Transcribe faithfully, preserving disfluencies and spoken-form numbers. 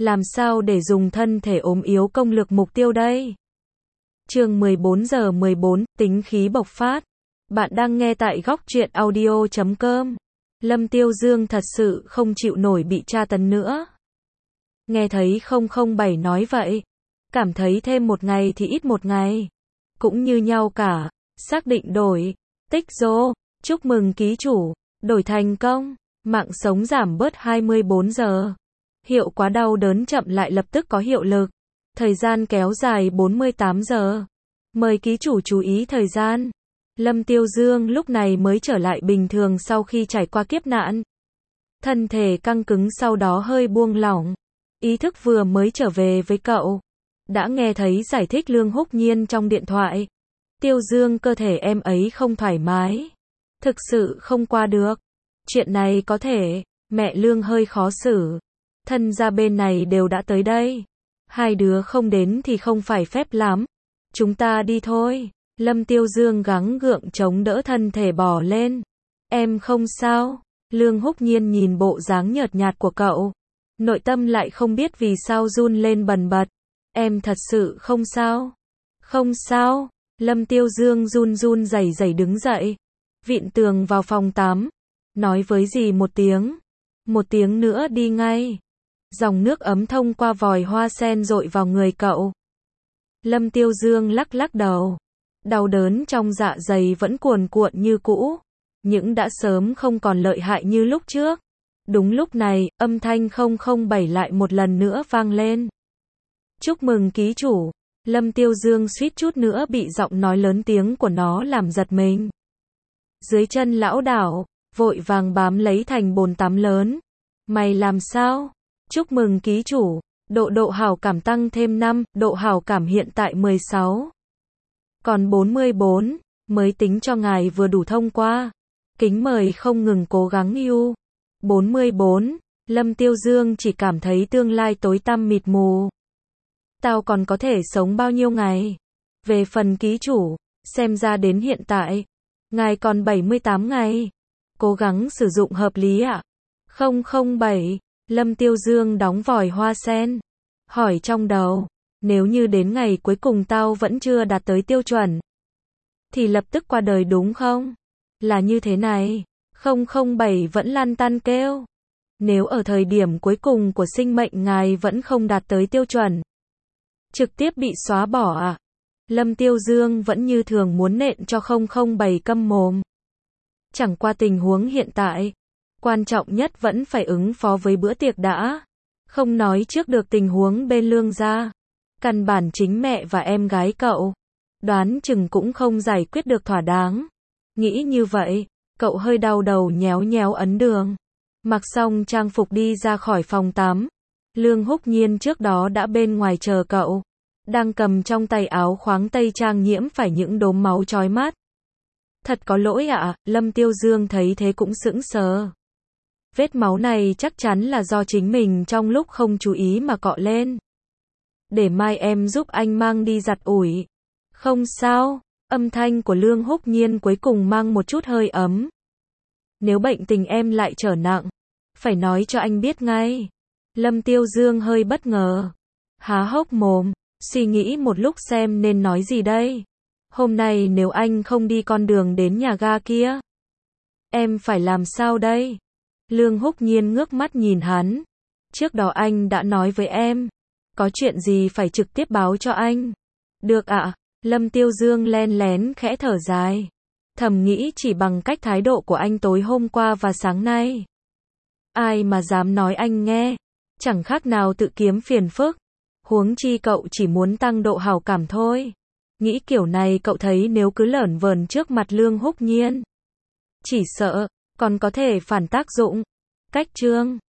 Làm sao để dùng thân thể ốm yếu công lực mục tiêu đây? Chương mười bốn giờ mười bốn, tính khí bộc phát. Bạn đang nghe tại góc truyện audio chấm com. Lâm Tiêu Dương thật sự không chịu nổi bị tra tấn nữa. Nghe thấy không không bảy nói vậy, cảm thấy thêm một ngày thì ít một ngày, cũng như nhau cả. Xác định đổi, tích rô, chúc mừng ký chủ, đổi thành công, mạng sống giảm bớt hai mươi bốn giờ. Hiệu quả đau đớn chậm lại lập tức có hiệu lực. Thời gian kéo dài bốn mươi tám giờ. Mời ký chủ chú ý thời gian. Lâm Tiêu Dương lúc này mới trở lại bình thường sau khi trải qua kiếp nạn. Thân thể căng cứng sau đó hơi buông lỏng. Ý thức vừa mới trở về với cậu. Đã nghe thấy giải thích Lương Húc Nhiên trong điện thoại. Tiêu Dương, cơ thể em ấy không thoải mái. Thực sự không qua được. Chuyện này có thể, mẹ Lương hơi khó xử. Thân gia bên này đều đã tới đây. Hai đứa không đến thì không phải phép lắm. Chúng ta đi thôi. Lâm Tiêu Dương gắng gượng chống đỡ thân thể bò lên. Em không sao. Lương Húc Nhiên nhìn bộ dáng nhợt nhạt của cậu. Nội tâm lại không biết vì sao run lên bần bật. Em thật sự không sao. Không sao. Lâm Tiêu Dương run run rẩy rẩy đứng dậy. Vịn tường vào phòng tắm. Nói với dì một tiếng. Một tiếng nữa đi ngay. Dòng nước ấm thông qua vòi hoa sen dội vào người cậu. Lâm Tiêu Dương lắc lắc đầu. Đau đớn trong dạ dày vẫn cuồn cuộn như cũ. Nhưng đã sớm không còn lợi hại như lúc trước. Đúng lúc này, âm thanh không không bảy lại một lần nữa vang lên. Chúc mừng ký chủ. Lâm Tiêu Dương suýt chút nữa bị giọng nói lớn tiếng của nó làm giật mình. Dưới chân lão đảo, vội vàng bám lấy thành bồn tắm lớn. Mày làm sao? Chúc mừng ký chủ. Độ độ hảo cảm tăng thêm năm, độ hảo cảm hiện tại mười sáu. Còn bốn mươi bốn, mới tính cho ngài vừa đủ thông qua. Kính mời không ngừng cố gắng yêu. bốn mươi bốn, Lâm Tiêu Dương chỉ cảm thấy tương lai tối tăm mịt mù. Tao còn có thể sống bao nhiêu ngày? Về phần ký chủ, xem ra đến hiện tại, ngài còn bảy mươi tám ngày. Cố gắng sử dụng hợp lý ạ. không không bảy, Lâm Tiêu Dương đóng vòi hoa sen. Hỏi trong đầu, nếu như đến ngày cuối cùng tao vẫn chưa đạt tới tiêu chuẩn, thì lập tức qua đời đúng không? Là như thế này. không không bảy vẫn lăn tăn kêu. Nếu ở thời điểm cuối cùng của sinh mệnh ngài vẫn không đạt tới tiêu chuẩn, trực tiếp bị xóa bỏ à? Lâm Tiêu Dương vẫn như thường muốn nện cho không không bảy câm mồm. Chẳng qua tình huống hiện tại, quan trọng nhất vẫn phải ứng phó với bữa tiệc đã. Không nói trước được tình huống bên Lương gia. Căn bản chính mẹ và em gái cậu, đoán chừng cũng không giải quyết được thỏa đáng. Nghĩ như vậy, cậu hơi đau đầu nhéo nhéo ấn đường. Mặc xong trang phục đi ra khỏi phòng tắm. Lương Húc Nhiên trước đó đã bên ngoài chờ cậu. Đang cầm trong tay áo khoáng tây trang nhiễm phải những đốm máu chói mắt. Thật có lỗi ạ, à, Lâm Tiêu Dương thấy thế cũng sững sờ. Vết máu này chắc chắn là do chính mình trong lúc không chú ý mà cọ lên. Để mai em giúp anh mang đi giặt ủi. Không sao, âm thanh của Lương Húc Nhiên cuối cùng mang một chút hơi ấm. Nếu bệnh tình em lại trở nặng, phải nói cho anh biết ngay. Lâm Tiêu Dương hơi bất ngờ. Há hốc mồm, suy nghĩ một lúc xem nên nói gì đây. Hôm nay nếu anh không đi con đường đến nhà ga kia, em phải làm sao đây? Lương Húc Nhiên ngước mắt nhìn hắn. Trước đó anh đã nói với em, có chuyện gì phải trực tiếp báo cho anh. Được ạ. À? Lâm Tiêu Dương len lén khẽ thở dài. Thầm nghĩ chỉ bằng cách thái độ của anh tối hôm qua và sáng nay, ai mà dám nói anh nghe. Chẳng khác nào tự kiếm phiền phức. Huống chi cậu chỉ muốn tăng độ hảo cảm thôi. Nghĩ kiểu này cậu thấy nếu cứ lởn vởn trước mặt Lương Húc Nhiên, chỉ sợ còn có thể phản tác dụng. Cách chương